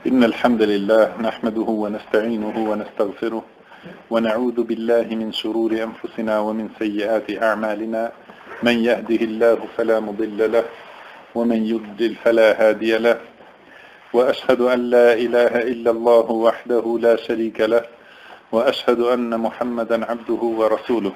إن الحمد لله نحمده ونستعينه ونستغفره ونعوذ بالله من شرور أنفسنا ومن سيئات أعمالنا من يهده الله فلا مضل له ومن يضلل فلا هادي له وأشهد أن لا إله إلا الله وحده لا شريك له وأشهد أن محمدا عبده ورسوله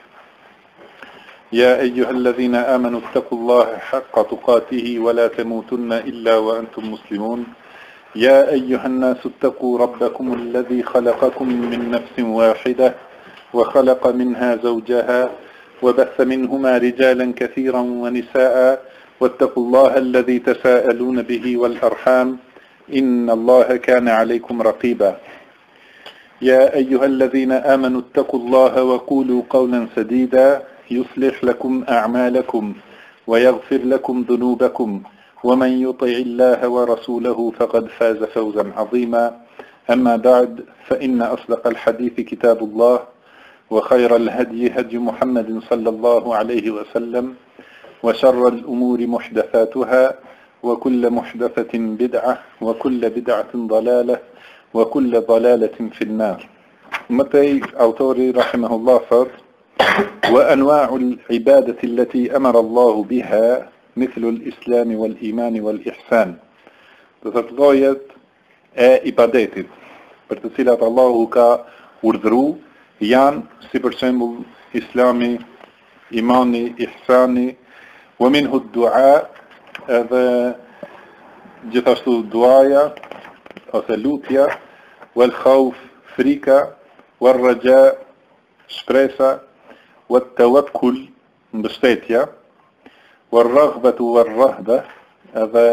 يا أيها الذين آمنوا اتقوا الله حق تقاته ولا تموتن إلا وأنتم مسلمون يا أيها الناس اتقوا ربكم الذي خلقكم من نفس واحدة وخلق منها زوجها وبث منهما رجالا كثيرا ونساء واتقوا الله الذي تساءلون به والأرحام إن الله كان عليكم رقيبا يا أيها الذين آمنوا اتقوا الله وقولوا قولا سديدا يصلح لكم أعمالكم ويغفر لكم ذنوبكم ومن يطع الله ورسوله فقد فاز فوزا عظيما أما بعد فإن أصدق الحديث كتاب الله وخير الهدي هدي محمد صلى الله عليه وسلم وشر الأمور محدثاتها وكل محدثة بدعة وكل بدعة ضلالة وكل ضلالة في النار. متى أوتوري رحمه الله فرد وأنواع العبادة التي أمر الله بها مثل الإسلام والإيمان والإحسان. تتضايد ibadetit për të cilat Allahu ka urdhëru janë si për shembull Islami, imani, ihsani, wa minhu ad-du'a, edhe gjithashtu duaja ose lutja, wal khawf, frika, wal raja, shpresa, wal tawakkul, mbështetja, wal raghbatu wal rahba, edhe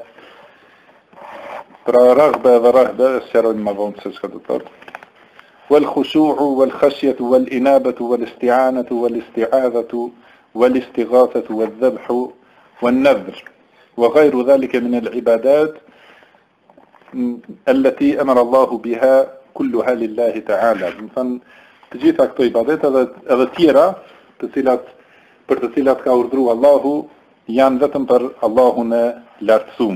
pra raghba dhe rahba sqarojmë më vonë se çka do të thotë. Wal khushu'u wal khashyatu wal inabatu wal isti'anatu wal isti'adhatu wal istighathatu wal dhabhu wal nadhr وغير ذلك من العبادات التي أمر الله بها كلها لله تعالى. Domethënë të gjitha këto ibadet edhe tjera për të cilat ka urdhëruar Allahu janë vetëm për Allahun e lartësuar.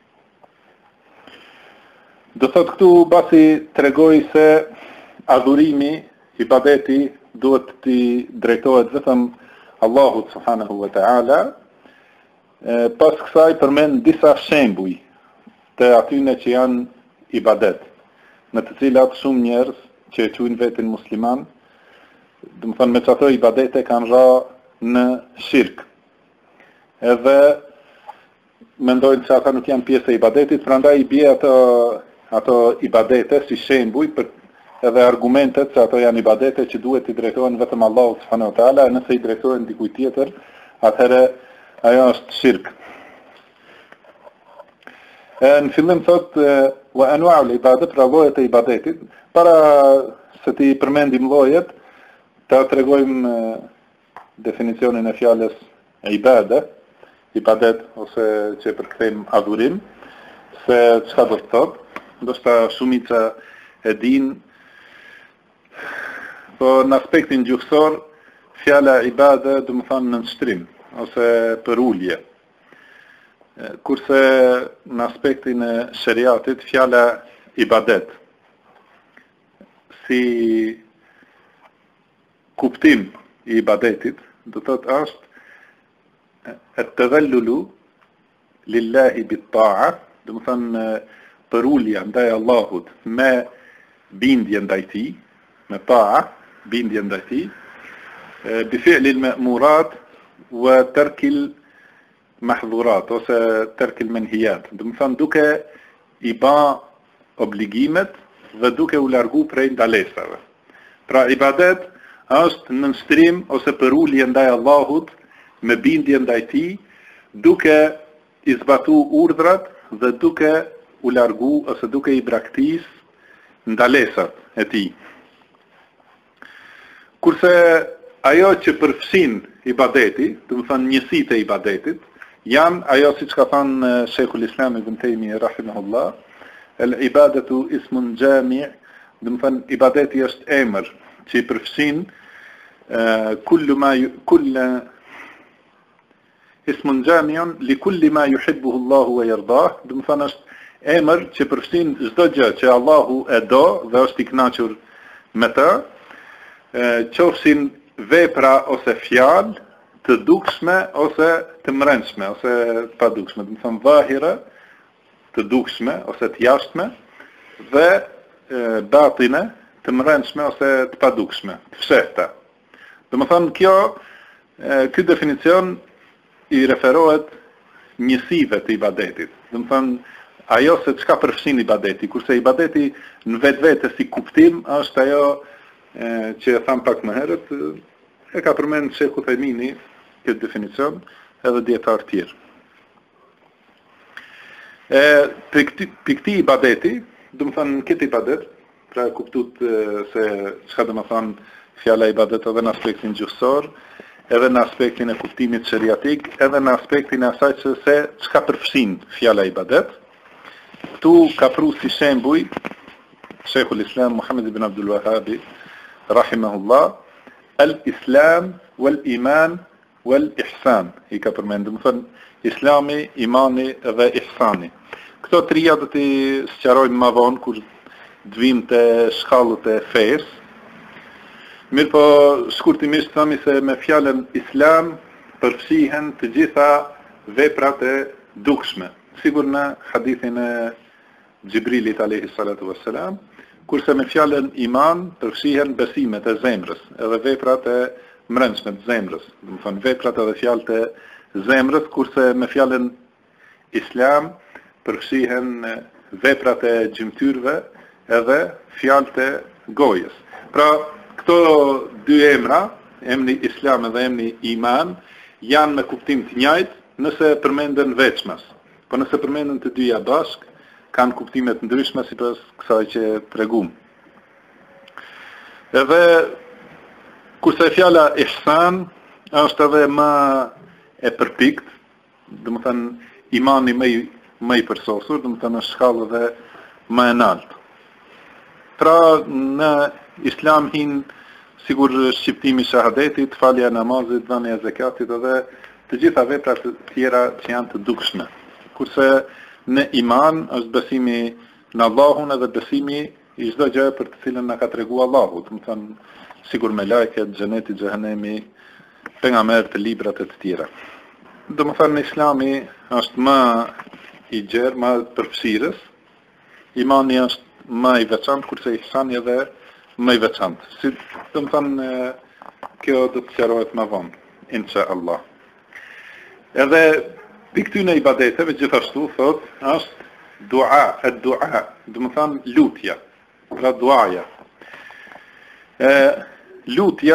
Do thot këtu basi tregoj se adhurimi, ibadeti duhet të drejtohet vetëm Allahut subhanahu wa ta'ala. Pas kësaj përmend disa shembuj të atyne që janë ibadet, në të cilat shumë njerëz që e quajnë veten musliman, domethënë me çato ibadete kanë ra në shirk. Edhe mendojnë se ata nuk janë pjesë e ibadetit, prandaj i bie ato ibadete si shembuj për edhe argumentet se ato janë ibadete që duhet i drejtohen vetëm Allahut subhanahu wa taala, nëse i drejtohen dikujt tjetër, atëherë ajo është shirk. Në fillim thot wa anwa'u al-ibadat, pra llojet e ibadetit. Para se të përmendim llojet, ta tregojmë definicionin e fjalës ibada, ibadet ose që përkthejmë adhurim, se çka do të thotë. Ndoshta shumica e din, po në aspektin gjuhësor, fjala ibada do të thonë nënshtrim ose për ulje. Kurse në aspektin e shariatit, fjala ibadet si kuptim i ibadetit do të thotë është at-tadhallulu lillahi bit-ta'a, do të thonë për ulja ndaj Allahut me bindje ndaj tij, me ta'a, bindje ndaj tij, bi fi'li al-ma'murat wa tarkil mahdhurat ose tarkil manhiyat. Do të thonë duke i bë obligimet dhe duke u largu prej ndalesave. Pra ibadet është nënshtrim ose përulje ndaj Allahut me bindje ndaj tij, duke i zbatu urdhrat dhe duke u largu ose duke i braktis ndalesat e tij. Kurse ajo që përfshin ibadeti, do të thonë njësitë e ibadetit, janë ajo siç ka thënë Sheikhul Islam Ibn Taymiyyah rahimahullah, al-ibadatu ismun jami', do të thonë ibadeti është emër që i përfshin ismun jami'un li kulli ma yuhibbuhu Allahu wa yardah, do të thonë është emër që përfshin çdo gjë që Allahu e do dhe është i kënaqur me të, qofshin vepra ose fjalë të dukshme ose të mbrëmshme ose të padukshme, do të them zahira, të dukshme ose të jashtme dhe batine, të mbrëmshme ose të padukshme, të fshehta. Do të them ky definicion i referohet njësive të ibadetit. Do të them ajo se çka përfshin ibadeti, kurse ibadeti në vetvete si kuptim është ajo që e tham pak më herët, e ka përmend Sheikhu Thajmini këtë definicion edhe dietar tjerë. Për këti ibadeti, do të thënë këtë ibadet, pra kuptut se çka do të thënë fjala ibadet edhe në aspektin gjuhësor, edhe në aspektin e kuptimit sheriatik, edhe në aspektin e asaj se çka përfshin fjala ibadet. Këtu ka pru si shembuj Sheikhul Islam Muhammad ibn Abdul Wahhab rahimahullah, al-Islam wal-Iman wal-Ihsan, i ka përmendur, më thënë, Islami, imani dhe ihsani. Këto trija do t'i sqarojmë më vonë kur dvim të shkallët e fesë. Mirë po, shkurtimisht themi se me fjalën Islam përfshihen të gjitha veprat e dukshme. Sigur në hadithin e Gjibrilit alayhi salatu wassalam, kurse me fjalën iman përfshihen besimet e zemrës, edhe veprat e mbrëmshme të zemrës, do të thonë veprat edhe fjalët e zemrës, kurse me fjalën Islam përfshihen veprat e gjymtyrëve edhe fjalët e gojës. Pra, këto dy emra, emri Islam edhe emri Iman, janë me kuptim të njëjtë nëse përmenden veçmas. Po nëse përmenden të dyja bashk, kanë kuptime të ndryshme sipas kësaj që tregum. Edhe kurse fjala ihsan është edhe më e përpikt, do të thënë imani më i përsosur, do të thënë në shkallë dhe më e lartë. Pra në Islam hin sigur shqiptimi i shahadetit, falja e namazit, dhënia e zakatit edhe të gjitha veprat të tjera që janë të dukshme. Kurse në iman është besimi në Allahun edhe besimi i çdo gjë për të cilën na ka treguar Allahu, do të thënë sigur me lajket, xheneti, xhehenemi, pejgamber të librat e të tjera. Do të thënë Islami është më i gjerë, më përfshirës, imani është më i veçantë, kurse ihsani edhe më i veçantë. Si do të thënë kjo do të sqarohet më vonë, inshallah. Edhe për këtyne ibadeteve gjithashtu thot është dua, ad-dua, do të thënë lutja, pra duaja. Lutja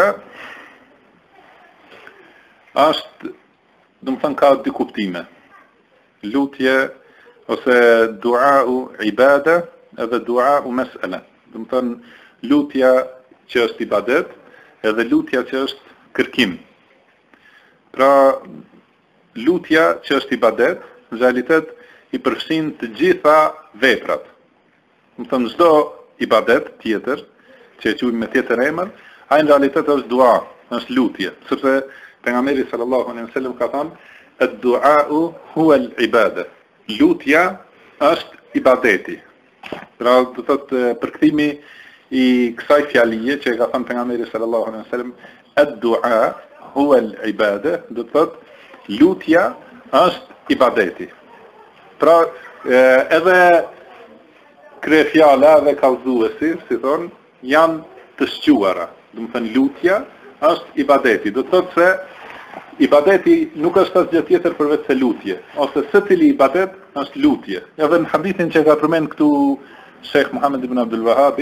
është, do të thënë ka dy kuptime. Lutje ose duau ibada edhe duau mas'ala. Do të thënë lutja që është ibadet edhe lutja që është kërkim. Pra lutja që është ibadet, në realitet i përfshin të gjitha veprat. Më thënë çdo ibadet tjetër, që e quajmë me tjetër emër, ai në realitet është dua, është lutje, sepse pejgamberi sallallahu alaihi wasallam ka thënë, ad-du'a'u huwa al-ibada. Lutja është ibadeti. Pra do thotë përkthimi i kësaj fjalie që e ka thënë pejgamberi sallallahu alaihi wasallam, ad-du'a huwa al-ibada, do thotë lutja është ibadeti. Pra, edhe krejfjala dhe kallëzuesi, si thonë, janë të shquara. Do të thënë lutja është ibadeti. Do të thotë se ibadeti nuk është asgjë tjetër përveç se lutje, ose secili ibadet është lutje. Edhe në hadithin që ka përmend këtu Sheikh Muhammad ibn Abdul Wahhab,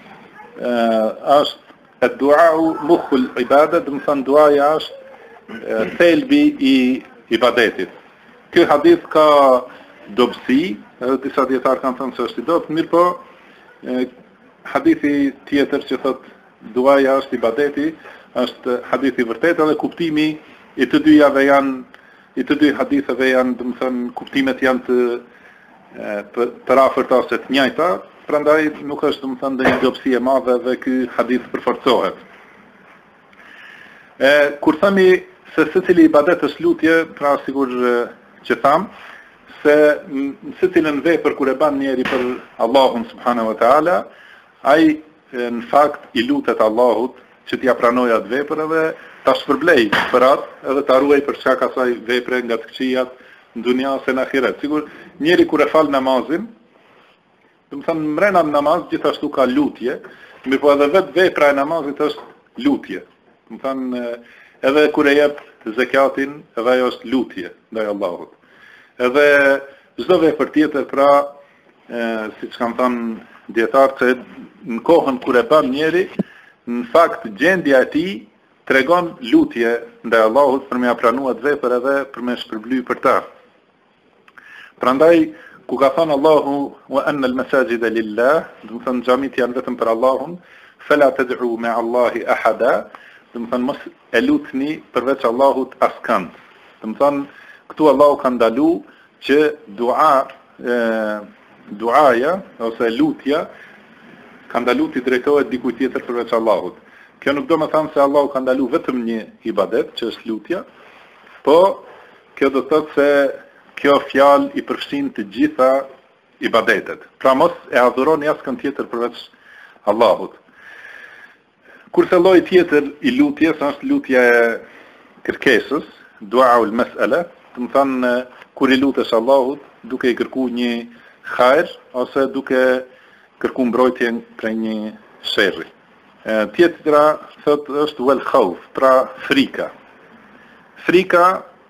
është ad-du'a'u mukhul ibadat, do të thënë duaja është thelbi i ibadetit. Ky hadith ka dobësi, edhe disa dietar kanë thënë se është i dobët, mirë po hadithi tjetër që thot duaja është ibadeti, është hadith i vërtetë dhe kuptimi i të dyjave janë, i të dy haditheve janë, do të thënë, kuptimet janë të përafërta ose të njëjta, prandaj nuk është, do të thënë, ndonjë dobësi e madhe dhe ky hadith përforcohet. Kur themi se secili ibadet është lutje, pra sigur që tham, se në se cilën vepër kur e ban njeri për Allahun subhanahu wa taala, ai në fakt i lutet Allahut që t'ja pranoj atë vepër edhe ta shpërblej për atë edhe ta ruaj për çka ka asaj vepre nga të këqijat në dunja ose në ahiret. Sigur njeri kur e fal namazin, do të thënë mrena në namaz gjithashtu ka lutje, mirëpo edhe vetë vepra e namazit është lutje. Do të thënë edhe kur e jep zakatin, edhe ajo është lutje ndaj Allahut. Edhe çdo vepër tjetër pra, siç kanë thënë dietarët, se në kohën kur e bën njeri, në fakt gjendja e tij tregon lutje ndaj Allahut për me ia pranuar atë vepër edhe për me shpërbly për ta. Prandaj ku ka thënë Allahu wa anna al-masajida lillah, do të thënë xhamit janë vetëm për Allahun, fala tad'u ma'a Allahi ahada, do të thënë mos e lutni përveç Allahut askënd. Do të thënë këtu Allahu ka ndalu që duaja ose lutja ka ndalu të drejtohet dikujt tjetër përveç Allahut. Kjo nuk do të thënë se Allahu ka ndalu vetëm një ibadet, që është lutja, po kjo do të thotë se kjo fjalë i përfshin të gjitha ibadetet. Pra mos e adhuroni askën tjetër përveç Allahut. Kurse lloji tjetër i lutjes është lutja e kërkesës, duaul mas'ala, do të thënë kur i lutesh Allahut duke i kërkuar një hajër ose duke kërkuar mbrojtje prej një sherri. Tjetra thotë është wal khawf, pra frika. Frika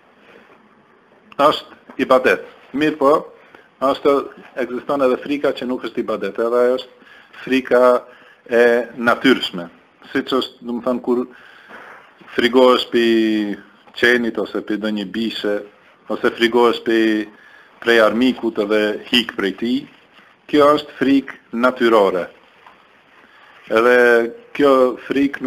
është ibadet. Mirë po, ekziston edhe frika që nuk është ibadet, edhe është frika e natyrshme. Siç është, do të thënë, kur frigohesh për qenit ose për ndonjë bishe, ose frigohesh prej armikut edhe hik prej tij, kjo është frikë natyrore. Edhe kjo frikë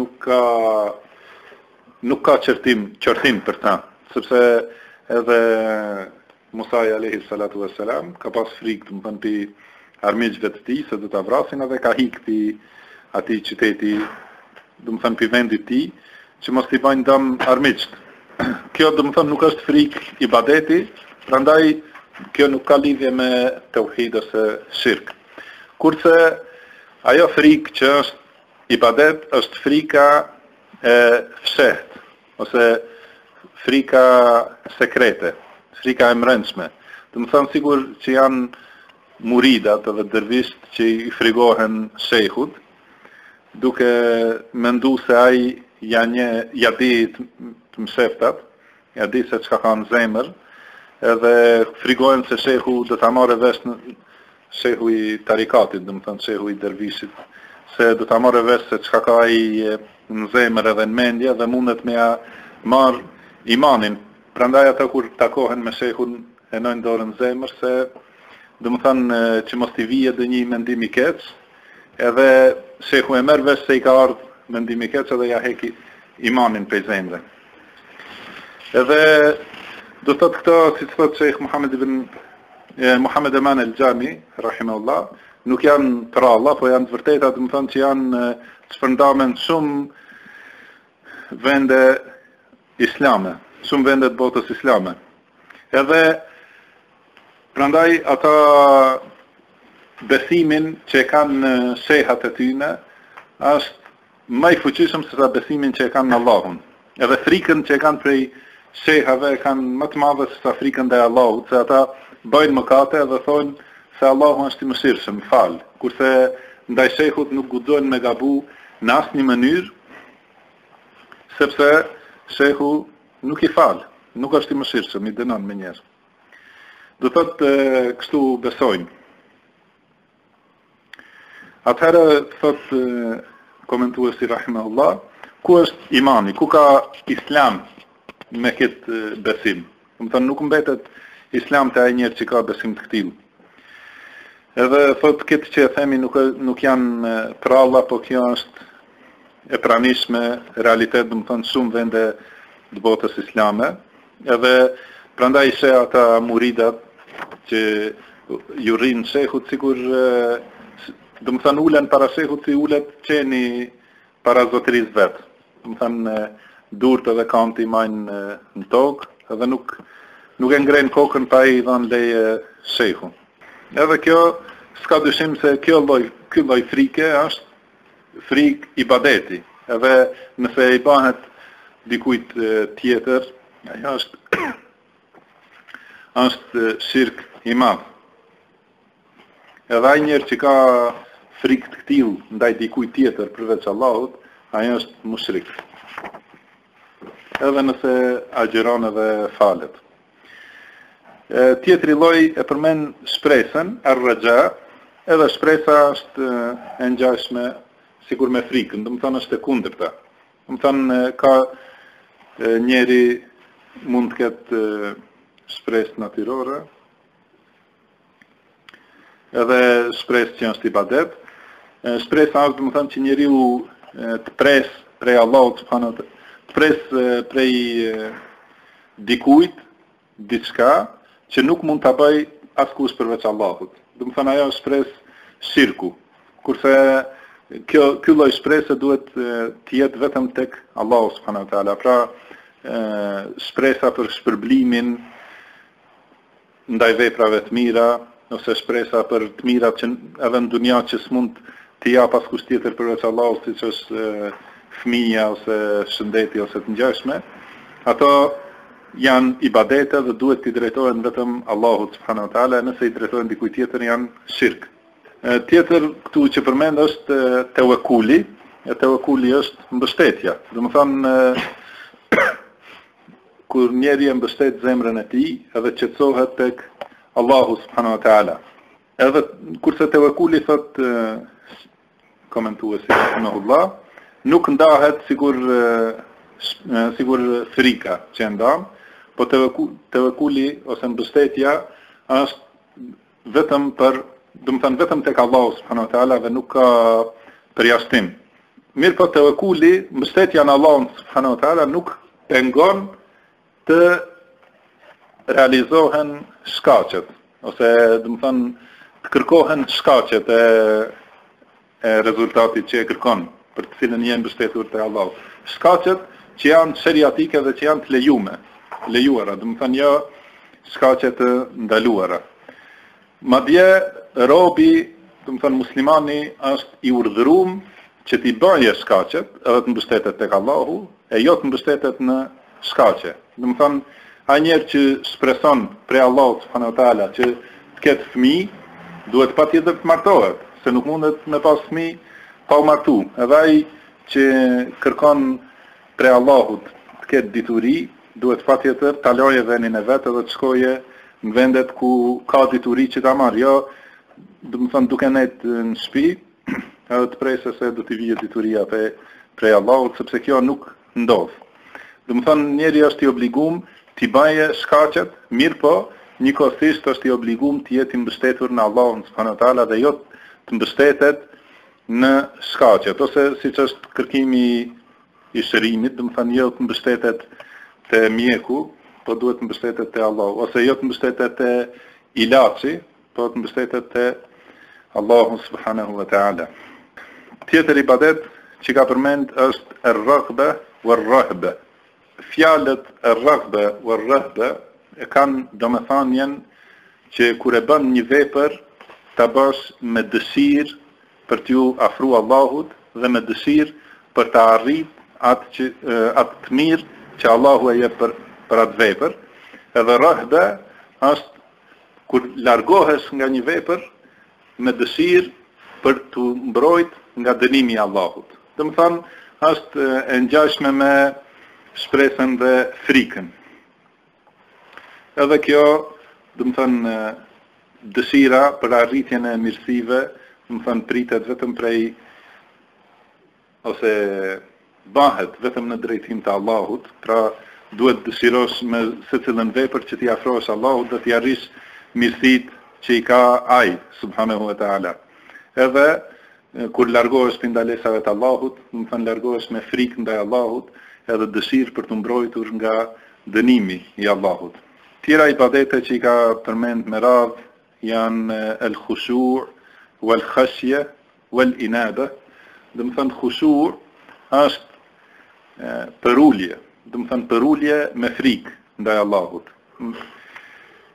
nuk ka qërtim për ta, sepse edhe Musa alayhi salatu wassalam ka pas frikë, do të thënë, për armiqve të tij se do ta vrasin edhe ka hik për atij qyteti, do të thënë, për vendit të tij, që mos t'i bëjnë dëm armiqt. Kjo do të thënë nuk është frikë ibadeti, prandaj kjo nuk ka lidhje me tauhid ose shirk. Kurse ajo frikë që është ibadet është frika e fshehtë ose frika sekrete, frika e mbrëmshme. Do të thënë sigur që janë muridat edhe dervisht që i frigohen shejhut, duke mendu se ai ja di të msheftat, ja di se çka ka në zemër, edhe frigohen se shehu do ta marrë vesh në shehu i tarikatit, do të thënë shehu i dervishit, se do ta marrë vesh se çka ka ai në zemër edhe në mendje dhe mundet me ja marr imanin. Prandaj ata kur takohen me shehun e nojnë dorën në zemër se do të thënë që mos t'i vijë dhe një mendim i keq, edhe shehu e merr vesh se i ka ardhur mendim i keq edhe ja heki imanin prej zemre. Edhe do të thotë këto, si thot Sheikh Muhammed Eman el-Jami, rahimahullah, nuk janë për Allah, po janë të vërteta, do të thonë që janë shpërndamen shumë vende islame, shumë vende të botës islame. Edhe prandaj ata besimin që e kanë shehat e tyne është më i fuqishëm se sa besimin që e kanë në Allahun. Edhe frikën që e kanë prej shehave kanë më të madhe se sa frikën ndaj Allahut, se ata bëjnë mëkate dhe thonë se Allahu është i mëshirshëm, fal. Kurse ndaj shehut nuk guxojnë me gabu në asnjë mënyrë, sepse shehu nuk i fal, nuk është i mëshirshëm, i dënon me njerë. Do thotë kështu besojnë. Atëherë thotë komentuesi rahimahullah, ku është imani, ku ka islam me këtë besim. Do të thonë nuk mbetet islam të ai njerë që ka besim të këtij. Edhe thotë këtë që e themi nuk janë për Allah, po kjo është e pranishme realitet, do të thonë shumë vende të botës islame. Edhe prandaj she ata muridat që ju rrinë shehut, sikur do të thonë ulen para shehut si ulet qeni para zotërisë vet. Do të thonë durët edhe kanti majnë në tokë, edhe nuk nuk e ngren kokën pa i dhënë leje shehu. Edhe kjo s'ka dyshim se ky lloj frike është frikë ibadeti. Edhe nëse i bëhet dikujt tjetër, ajo është shirk i madh. Edhe ai njerë që ka frikë të këtillë ndaj dikujt tjetër përveç Allahut, ai është mushrik. Edhe nëse agjeron edhe falet. Tjetri lloj e përmend shpresën, ar-raja, edhe shpresa është e ngjashme sikur me frikën, do të thonë është e kundërta. Do të thonë ka njeri mund të ketë shpresë natyrore, edhe shpresë që është ibadet. Shpresa është, do të thonë që njeriu të pres prej Allahut subhanahu wa taala, të pres prej dikujt diçka që nuk mund ta bëj askush përveç Allahut. Do të thonë ajo është shpresë shirku. Kurse ky lloj shprese duhet të jetë vetëm tek Allahu subhanahu wa taala. Pra shpresa për shpërblimin ndaj veprave të mira, ose shpresa për të mirat që edhe në dunja që s'mund të jap askush tjetër përveç Allahut, siç është fëmia ose shëndeti ose të ngjashme, ato janë ibadete dhe duhet t'i drejtohen vetëm Allahut subhanahu wa taala, nëse i drejtohen dikujt tjetër janë shirk. Tjetër këtu që përmend është tewekuli. Tewekuli është mbështetja. Do të thonë kur njeri e mbështet zemrën e tij edhe qetësohet tek Allahu subhanahu wa taala. Edhe kurse tewekuli thot komentuesi rahimahullah, nuk ndahet sigur frika që ndan, po tewekuli ose mbështetja është vetëm për, do të thënë vetëm tek Allahu subhanahu wa taala dhe nuk ka përjashtim. Mirë po tewekuli, mbështetja në Allahun subhanahu wa taala nuk pengon të realizohen shkaqet, ose do të thënë të kërkohen shkaqet e rezultatit që e kërkon, për të cilën janë mbështetur te Allahu. Shkaqet që janë sheriatike dhe që janë të lejuara, do të thënë jo shkaqe të ndaluara. Madje robi, do të thënë muslimani, është i urdhëruar që t'i bëjë shkaqet, edhe të mbështetet tek Allahu, e jo të mbështetet në shkaqe. Do të thënë ai njerë që shpreson prej Allahut subhanahu wa taala që të ketë fëmijë, duhet patjetër të martohet, se nuk mundet me pas fëmijë pa u martu. Edhe ai që kërkon prej Allahut të ketë dituri, duhet patjetër ta lojë vendin e vet edhe të shkojë në vendet ku ka dituri që ta marrë. Jo, do të thënë duke nejtë në shtëpi, edhe të presë se do t'i vijë dituria prej Allahut, sepse kjo nuk ndodh. Do të thënë njeri është i obliguar t'i baje shkaqet, mirë po, njëkohësisht është i obliguar të jetë i mbështetur në Allahun subhanahu wa taala dhe jo të mbështetet në shkaqet, ose siç është kërkimi i shërimit, do të thënë jo të mbështetet te mjeku, po duhet të mbështetet te Allahu, ose jo të mbështetet te ilaçi, po të mbështetet te Allahu subhanahu wa taala. Tjetër ibadet që ka përmend është ar-raghba war-rahba. Fjalët ar-raghba war-rahba e kanë domethënien që kur e bën një vepër ta bësh me dëshirë për t'ju afruar Allahut dhe me dëshirë për të arritur atë të mirë që Allahu e jep për atë vepër. Edhe rahba është kur largohesh nga një vepër me dëshirë për të mbrojt nga dënimi i Allahut. Do të thonë është e ngjashme me shpresën dhe frikën. Edhe kjo, do të thonë dëshira për arritjen e mirësive, do të thonë pritet vetëm prej ose bëhet vetëm në drejtim të Allahut, pra duhet dëshirosh me secilën vepër që t'i afrohesh Allahut dhe t'i arrish mirësitë që i ka ai subhanahu wa taala. Edhe kur largohesh prej ndalesave të Allahut, do të thënë largohesh me frikë ndaj Allahut, edhe dëshirë për të mbrojtur nga dënimi i Allahut. Tjera ibadete që i ka përmend me radhë janë el-khushu' wal-khashya wal-inaba. Do të thënë khushu' është përulje, do të thënë përulje me frikë ndaj Allahut.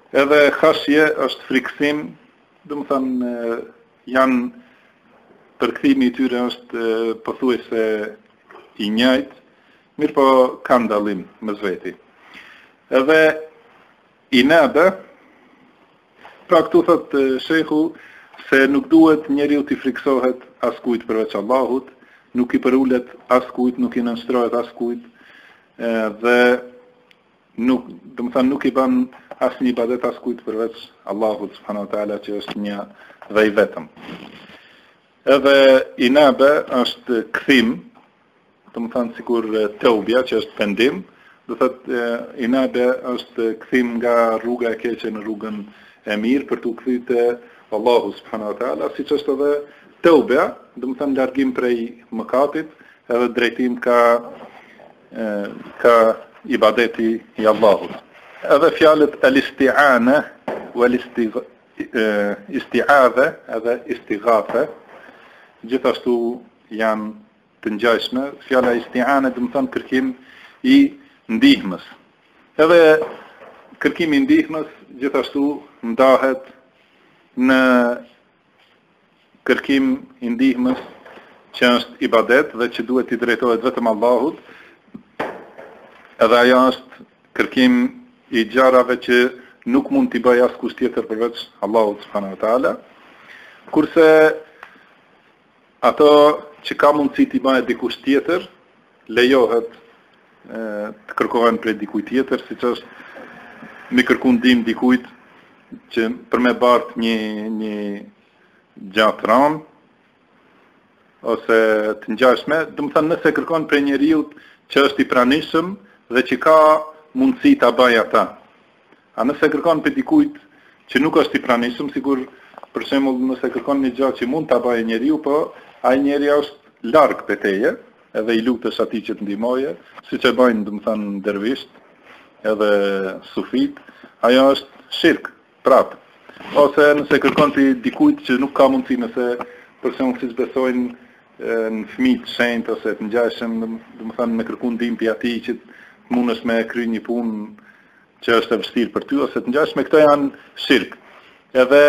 Edhe khashje është frikësim, do më thënë janë përkthimi I tyre është pothuajse I njëjtë, mirë po kanë dallim mes veti. Edhe inabe, pra këtu thot shehu se nuk duhet njeriu t'i friksohet askujt përveç Allahut, nuk I përulet askujt, nuk I nënshtrohet askujt, dhe nuk, do të thënë nuk I bën asnjë ibadet askujt përveç Allahut subhanahu wa taala që është një dhe I vetëm. Edhe inabe është kthim, do të thënë sikur teubja që është pendim, do thotë inabe është kthim nga rruga e keqe në rrugën e mirë për t'u kthyer te Allahu subhanahu wa taala, siç është edhe teubja, do të thënë largim prej mëkatit, edhe drejtim ka ibadeti I Allahut. Edhe fjalët al-isti'ana wal-isti'adha edhe istighatha gjithashtu janë të ngjashme. Fjala isti'ana do të thënë kërkim I ndihmës. Edhe kërkimi I ndihmës gjithashtu ndahet në kërkim I ndihmës që është ibadet dhe që duhet I drejtohet vetëm Allahut. Edhe ajo është kërkim I gjarave që nuk mund t'i bëj askush tjetër përveç Allahut subhanahu wa taala. Kurse ato që ka mundësi t'i bëjë dikush tjetër, lejohet të kërkohen prej dikujt tjetër, siç është me kërku ndihmë dikujt që për me bart një gjatë ram ose të ngjashme, do të thënë nëse kërkon prej njeriu që është I pranishëm dhe që ka mundësi ta bëjë ata. A nëse kërkon prej dikujt që nuk është I pranishëm, sigur për shembull nëse kërkon një gjë që mund ta bëjë njeriu, po ai njeriu është larg prej teje, edhe I lutesh atij që të ndihmoje, siç e bëjnë do të thënë dervisht, edhe sufit, ajo është shirk, prap. Ose nëse kërkon ti dikujt që nuk ka mundësi, nëse për shembull siç besojnë në fëmijë të shenjtë ose të ngjashëm, do të thënë me kërku ndihmë pi atij që mundesh me kry një punë që është e vështirë për ty ose të ngjashme, këto janë shirk. Edhe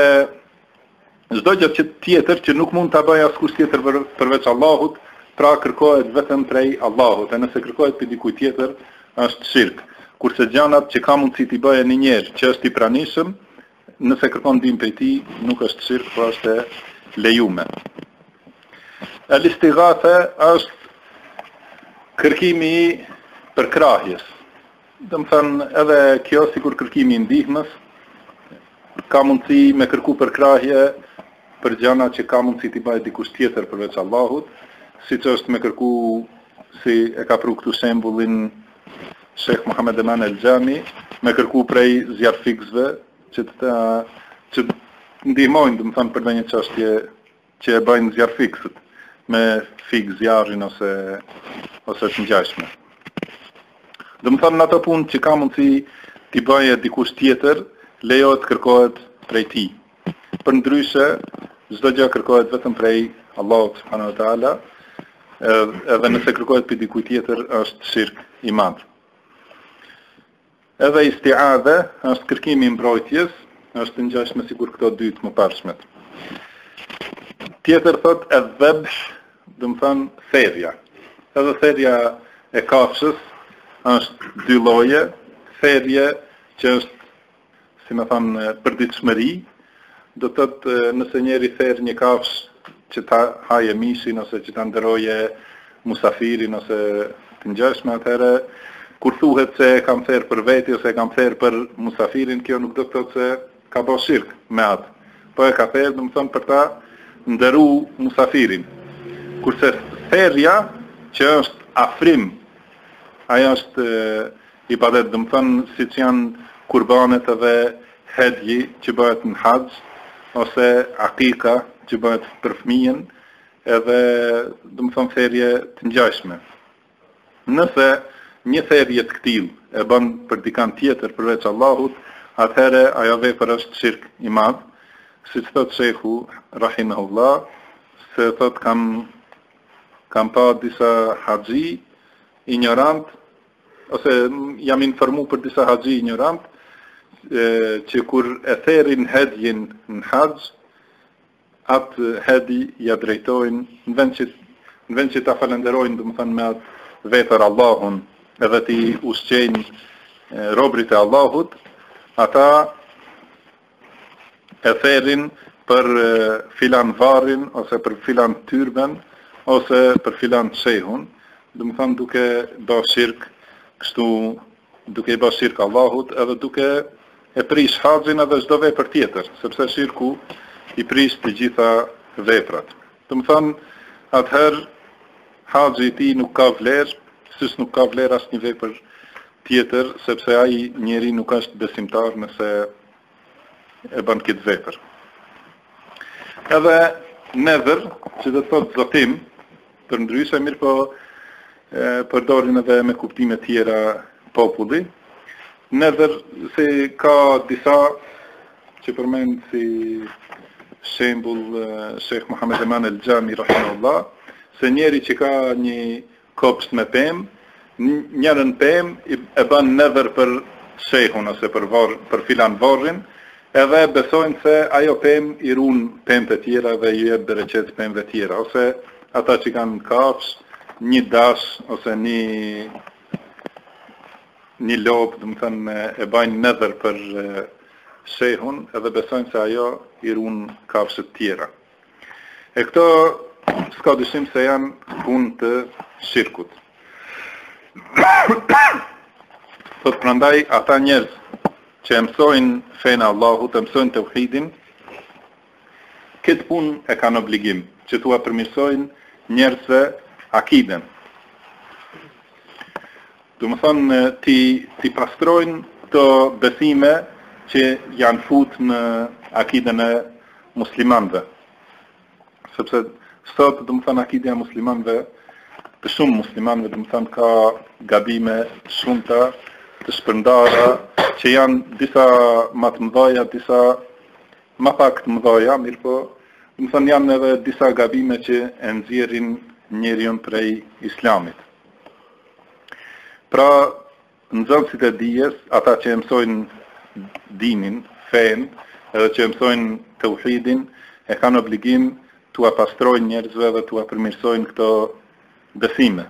çdo gjë tjetër që nuk mund ta bëjë askush tjetër përveç Allahut, pra kërkohet vetëm prej Allahut. E nëse kërkohet prej dikujt tjetër, është shirk. Kurse gjanat që ka mundësi t'i bëjë një njerëz që është I pranishëm, nëse kërkon ndihmë prej tij, nuk është shirk, por është lejume. Al-istighatha është kërkimi I përkrahjes. Do të thënë edhe kjo sikur kërkimi I ndihmës, ka mundësi me kërku përkrahje për gjëra që ka mundësi t'i bëjë dikush tjetër përveç Allahut, siç është me kërku, si e ka pru këtu shembullin Sheikh Muhammad Eman El-Xhami, me kërku prej zjarfikësve që ndihmojnë, do të thënë për një çështje që e bëjnë zjarfikësët, me fik zjarrin ose të ngjashme. Do të thënë në ato punë që ka mundësi t'i bëjë dikush tjetër, lejohet kërkohet prej tij. Përndryshe, çdo gjë kërkohet vetëm prej Allahut subhanahu wa taala, edhe nëse kërkohet prej dikujt tjetër është shirk I madh. Edhe isti'adha është kërkimi I mbrojtjes, është të ngjashme sikur këto dy të mëparshmet. Tjetër thot edhebh, do të thënë therrja. Edhe therrja e kafshës është dy lloje, therrje që është si më thënë përditshmëri, do të thotë nëse njeri therr një kafsh që ta haje mishin ose që ta nderoje musafirin ose të ngjashme, atëherë kur thuhet se e kam therr për veti ose e kam therr për musafirin, kjo nuk do të thotë se ka bërë shirk me atë. Po e ka therr, do të thonë për ta nderu musafirin. Kurse therrja që është afrim, ajo është ibadet, do të thonë siç janë kurbanet edhe hedji që bëhet në haxh, ose akika që bëhet për fëmijën, edhe do të thonë therrje të ngjashme. Nëse një therrje të tillë e bën për dikant tjetër përveç Allahut, atëherë ajo vepër është shirk I madh, siç thot Sheikhu rahimahullah, se thot kam pa disa haxhi ignorant, ose jam informu për disa haxhi ignorant, që kur e therin hedjin në haxh, atë hedi ja drejtojnë në vend që ta falenderojnë, domethënë me atë vepër Allahun, edhe ti ushqejnë robrit e Allahut, ata e therin për filan varrin, ose për filan tyrben, ose për filan shehun, domethënë duke bërë shirk, kështu duke i bërë shirk Allahut, edhe duke e prish haxhin edhe çdo vepër tjetër, sepse shirku i prish të gjitha veprat. Domethënë, atëherë haxhi i tij nuk ka vlerë, siç nuk ka vlerë asnjë vepër tjetër, sepse ai njeri nuk është besimtar nëse e bën këtë vepër. Edhe nedhër, që do të thotë zotim, për ndryshe mirë po përdorin edhe me kuptime tjera populli. Nedhër se ka disa që përmend si shembull Sheikh Muhammad Eman El Xhami rahimahullah, se njeri që ka një kopsht me pemë, njërën pemë e bën nedhër për shehun ose për filan varrin, edhe besojnë se ajo pemë i ruan pemët e tjera dhe ju jep bereqet pemëve tjera, ose ata që kanë kafsh, një dash ose një lopë, domethënë e bajnë nedhër për shehun, edhe besojnë se ajo i ruan kafshët tjera. E këto s'ka dyshim se janë punë të shirkut. Thot prandaj ata njerëz që e mësojnë fenë Allahut, e mësojnë tauhidin, këtë punë e kanë obligim, që tua përmirësojnë njerëzve akiden. Do më thonë, ti pastrojnë këto besime që janë fut në akiden e muslimanve. Sepse sot, do më thonë, akidja e muslimanve, për shumë muslimanve, do më thonë, ka gabime shumëta, të shpërndara, që janë disa më të mëdhaja, disa më pak të mëdhaja, mirë po, do më thonë, janë edhe disa gabime që e nxjerrin njeriun prej islamit. Pra, nxënësit e dijes, ata që e mësojnë dinin, fen, edhe që e mësojnë tauhidin, e kanë obligim t'ua pastrojnë njerëzve dhe t'ua përmirësojnë këto besime.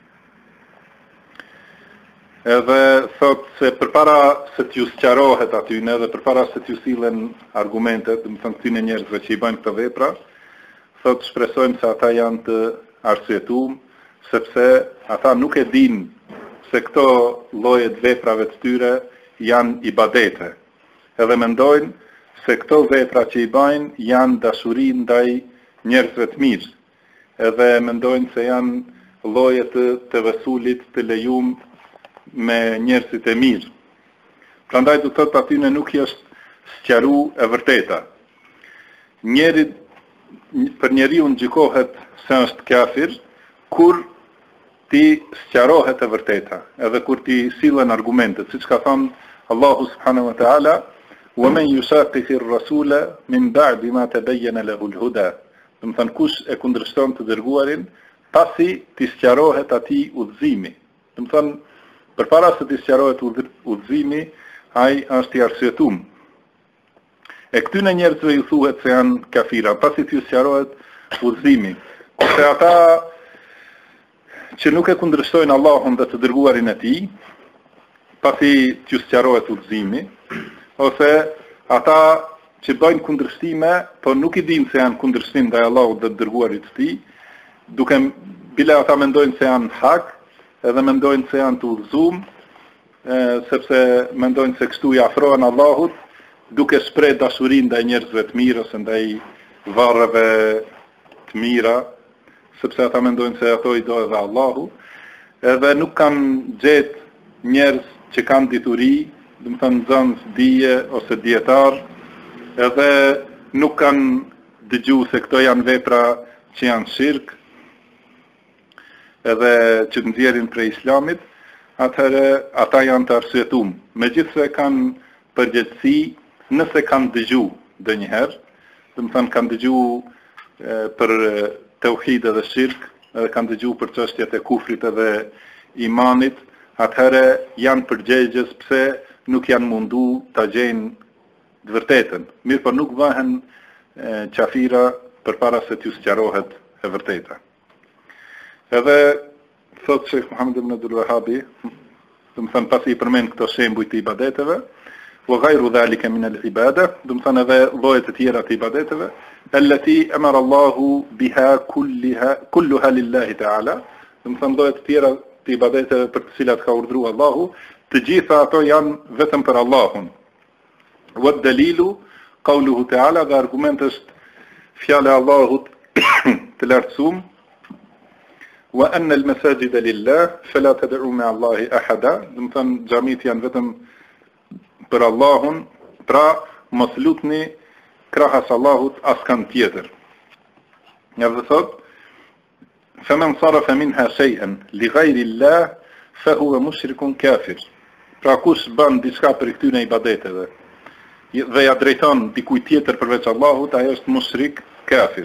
Edhe thot se përpara se t'ju sqarohet atyne dhe përpara se t'ju sillen argumentet, do të thonë këtyne njerëzve që i bëjnë këto vepra, thot shpresojmë se ata janë të arsyetuar, sepse ata nuk e dinë se këto llojet veprave të tyre janë ibadete. Edhe mendojnë se këto vepra që i bëjnë janë dashuri ndaj njerëzve të mirë. Edhe mendojnë se janë lloje të vesulit të lejuar me njerëzit e mirë. Prandaj do të thotë atyne nuk i është sqaru e vërteta. Për njeriu gjykohet se është kafir kur ti sqarohet e vërteta, edhe kur ti sillen argumentet, siç ka thënë Allahu subhanahu wa ta'ala, "Wa man yushaqiqi ar-rasula min ba'di ma tabayyana lahu al-huda." Do të thënë kush e kundërshton të dërguarin pasi ti sqarohet atij udhëzimi. Do të thënë përpara se ti sqarohet udhëzimi, ai është i arsyetuar. E këtyne njerëzve ju thuhet se janë kafira, pasi t'ju sqarohet udhëzimi. Kurse ata që nuk e kundërshtojnë Allahun dhe të dërguarin e tij, pasi t'ju sqarohet udhëzimi, ose ata që bëjnë kundërshtime, por nuk i dinë se janë kundërshtim ndaj Allahut dhe të dërguarit të tij, duke bile ata mendojnë se janë hak, edhe mendojnë se janë të udhëzuar, sepse mendojnë se kështu i afrohen Allahut, duke shpreh dashuri ndaj njerëzve të mirë ose ndaj varreve të mira, sepse ata mendojnë se ato i do edhe Allahu, edhe nuk kanë gjetë njerëz që kanë dituri, do të thënë nxënës dije ose dietar, edhe nuk kanë dëgjuar se këto janë vepra që janë shirk, edhe që të nxjerrin prej islamit, atëherë ata janë të arsyetuar. Megjithse kanë përgjegjësi nëse kanë dëgjuar ndonjëherë, do të thënë kanë dëgjuar për tauhid edhe shirk, edhe kanë dëgjuar për çështjet e kufrit edhe imanit, atëherë janë përgjegjës pse nuk janë mundu ta gjejnë të vërtetën. Mirë, por nuk vahen qafira përpara se t'ju sqarohet e vërteta. Edhe thot Sheikh Muhammed ibn Abdul Wahhabi, do të thënë pasi I përmend këto shembuj të ibadeteve, wa ghayru dhalika min al-ibada, do të thënë edhe llojet e tjera të ibadeteve, allati amara Allahu biha kulluha lillahi ta'ala, do të thënë llojet e tjera të ibadeteve për të cilat ka urdhëruar Allahu, të gjitha ato janë vetëm për Allahun. Wa dalilu qawluhu ta'ala, dhe argument është fjala e Allahut të lartësuar, wa anna al-masajida lillah fala tad'u ma'a Allahi ahada, do të thënë xhamit janë vetëm për Allahun, pra mos lutni krahas Allahut askan tjetër. Ja dhe thot, faman sarafa minha shay'an li ghayri Allah fa huwa mushrikun kafir. Pra kush bën diçka për këtyre ibadeteve dhe ja drejton dikujt tjetër përveç Allahut, ai është mushrik kafir.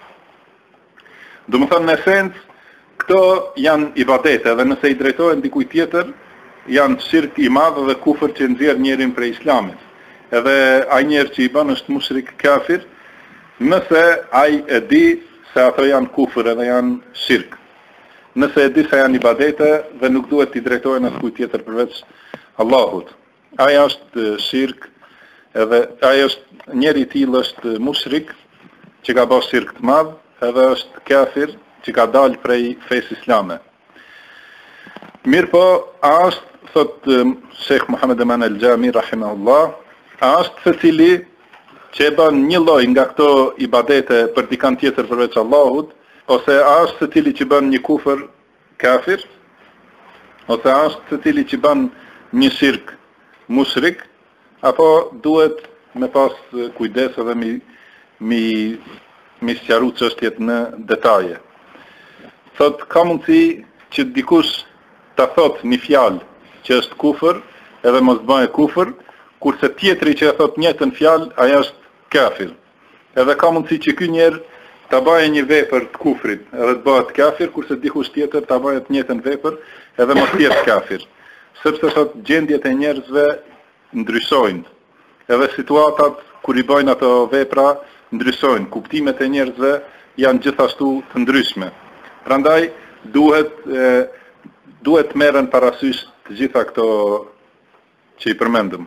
Do të thënë në esencë këto janë ibadete dhe nëse I drejtohen dikujt tjetër, janë shirk I madh dhe kufër që nxjerr njerin prej Islamit. Edhe ai njerë që I bën është mushrik kafir, nëse ai e di se ato janë kufër edhe janë shirk. Nëse e di se janë ibadete dhe nuk duhet t'i drejtohen askujt tjetër përveç Allahut. Ai është shirk, edhe ai është njeri I tillë është mushrik që ka bërë shirk të madh, edhe është kafir që ka dalë prej fesë islame. Mirë po, a është, thot Sheikh Muhammed Eman al-Jami, rahimahullah, a është secili që e bën një lloj nga këto ibadete për dikant tjetër përveç Allahut, ose a është secili që bën një kufër kafir, ose a është secili që bën një shirk mushrik, apo duhet me pas kujdes edhe mi sqaru çështjet në detaje. Thot, ka mundësi që dikush ta thot një fjalë që është kufër, edhe mos bëhet kufër, kurse tjetri që e thot njëjtën fjalë, ai është kafir. Edhe ka mundësi që ky njerë ta bëjë një vepër të kufrit, edhe të bëhet kafir, kurse dikush tjetër ta bëjë të njëjtën vepër, edhe mos jetë kafir. Sepse thot gjendjet e njerëzve ndryshojnë. Edhe situatat kur I bëjnë ato vepra ndryshojnë, kuptimet e njerëzve janë gjithashtu të ndryshme. Prandaj duhet merren parasysh të gjitha këto që I përmendëm.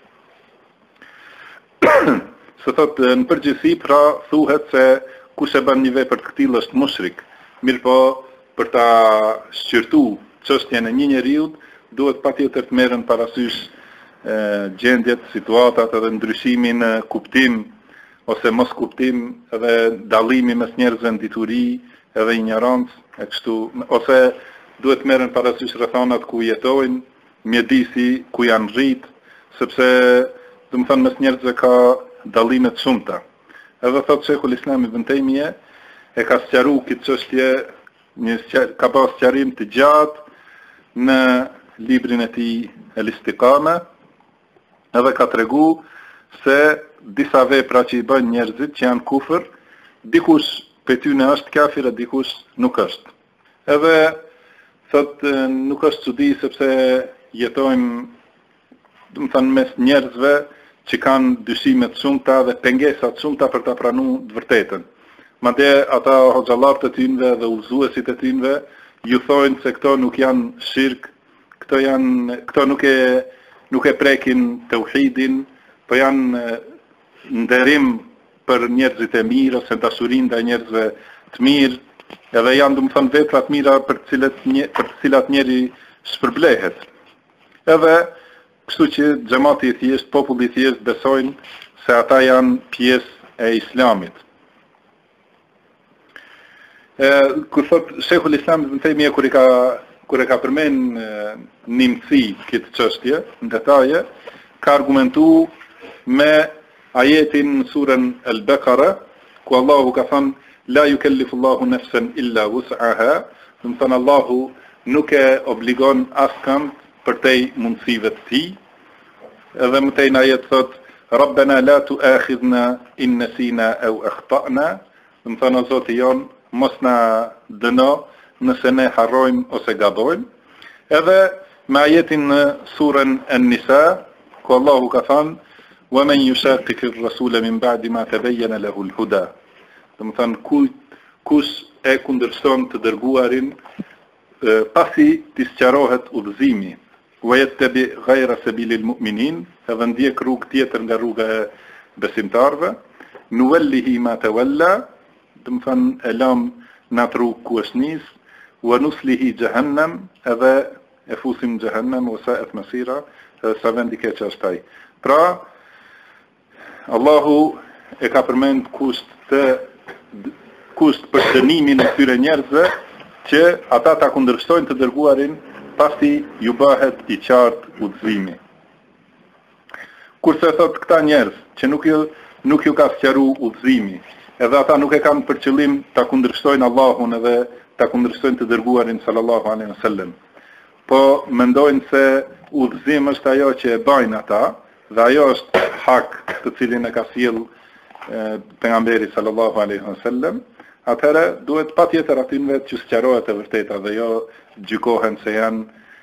Se thot në përgjithësi pra thuhet se kush e bën një vepër të tillë është mushrik. Mirë po për ta shqyrtu çështjen e një njeriu duhet patjetër të merren parasysh gjendjet, situatat edhe ndryshimin në kuptim ose mos kuptim edhe dallimi mes njerëzve në dituri edhe ignorancë e kështu, ose duhet merren parasysh rrethonat ku jetojnë, mjedisi ku janë rrit, sepse do të thënë mes njerëzve ka dallime të shumta. Edhe thot Sheikhul Islam Ibn Taymija e ka sqaruar këtë çështje, ka pas sqarim të gjatë në librin e tij El-Istiqama, edhe ka tregu se disa vepra që I bën njerëzit që janë kufër, dikush për tyne është kafir e dikush nuk është. Edhe thot nuk është çudi sepse jetojmë, do të thënë mes njerëzve që kanë dyshime të shumta dhe pengesa të shumta për ta pranuar të vërtetën. Madje ata hoxhallarët e tyre dhe udhëzuesit e tyre ju thonë se këto nuk janë shirk, këto nuk e prekin tauhidin, po janë nderim për njerëzit e mirë ose dashurinë ndaj njerëzve të mirë, edhe janë do të thënë vepra të mira për të cilat njeri shpërblehet. Edhe kështu që xhamati I thjesht, populli I thjesht besojnë se ata janë pjesë e Islamit. Kur thot Sheikhul Islam Ibn Taymija kur e ka përmend nimësi këtë çështje në detaje, ka argumentuar me ajetin në surën Al-Baqara, ku Allahu ka thënë la yukallifu Allahu nafsan illa wus'aha, do të thënë Allahu nuk e obligon askënd për te mundësive të tij. Edhe më tej në ajet thot Rabbana la tu'akhidhna in nasina aw akhta'na, do të thënë o Zoti jon mos na dëno nëse ne harrojmë ose gabojmë. Edhe me ajetin në surën An-Nisa, ku Allahu ka thënë: "Wa man yushaqiqi ar-rasula min ba'di ma tabayyana lahu al-huda." Do të thënë kush e kundërshton të dërguarin pasi t'i sqarohet udhëzimi, wa yattabi ghayra sabilil mu'minin, edhe ndjek rrugë tjetër nga rruga e besimtarëve, nuwallihi ma tawalla, do të thënë e lam në atë rrugë ku është nis, wa nuslihi jahannam, edhe e fusim në jahannam, wa sa'at masira, edhe sa vendi keq është ai. Pra, Allahu e ka përmend kusht për dënimin e këtyre njerëzve që ata ta kundërshtojnë të dërguarin pasi ju bëhet i qartë udhëzimi. Kurse thot këta njerëz që nuk ju ka sqaru udhëzimi, edhe ata nuk e kanë për qëllim ta kundërshtojnë Allahun edhe ta kundërshtojnë të dërguarin sallallahu alaihi wasallam, po mendojnë se udhëzim është ajo që e bajnë ata, dhe ajo është hak të cilin e ka sjell pejgamberi sallallahu alaihi wasallam, atëherë duhet patjetër atyre që sqarohet e vërteta dhe jo gjykohen se janë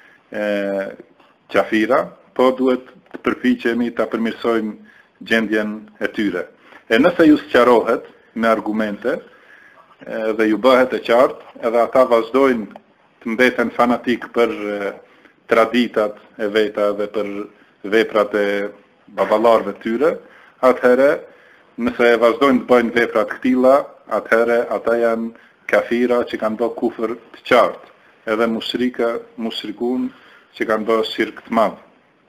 qafira, po duhet të përpiqemi ta përmirësojmë gjendjen e tyre. E nëse ju sqarohet me argumente dhe ju bëhet e qartë, edhe ata vazhdojnë të mbeten fanatik për traditat e veta dhe për veprat e baballarëve tyre, atëherë nëse e vazhdojnë të bëjnë veprat këtilla, atëherë ata janë kafira që kanë bërë kufër të qartë, edhe mushrikun që kanë bërë shirk të madh.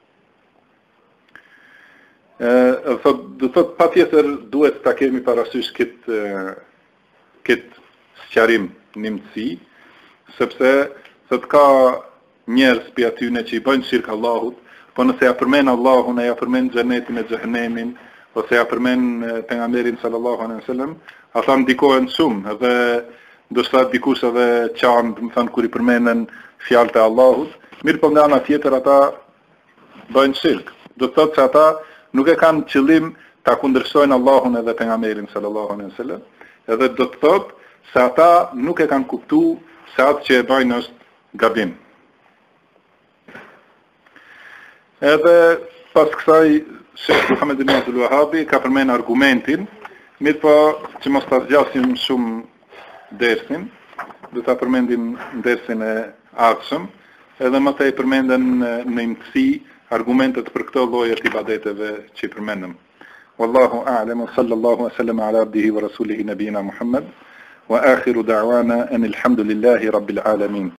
Do thot patjetër duhet ta kemi parasysh këtë sqarim në mësi, sepse thot ka njerëz pi atyne që i bëjnë shirk Allahut, po nëse ja përmend Allahun, ja përmend xhenetin e xhehenemin, ose ja përmend pejgamberin sallallahu alaihi wasallam, ata ndikohen shumë, edhe ndoshta dikush edhe qanë, do të thënë kur i përmenden fjalët e Allahut, mirë po nga ana tjetër ata bëjnë shirk. Do të thotë se ata nuk e kanë qëllim ta kundërshtojnë Allahun edhe pejgamberin sallallahu alaihi wasallam, edhe do të thotë se ata nuk e kanë kuptuar se atë që e bëjnë është gabim. Edhe pas kësaj Sheikh Muhammed ibn Abdul Wahhabi ka përmend argumentin, mirë po që mos ta zgjasim shumë dersin, do ta përmendim dersin e ardhshëm, edhe më tej përmenden në imtësi argumentet për këto lloje të ibadeteve që i përmendëm. Wallahu a'lam, sallallahu wa sallam ala abdihi wa rasulihi nabiyina Muhammad, wa akhiru da'wana anil hamdulillahi rabbil alamin.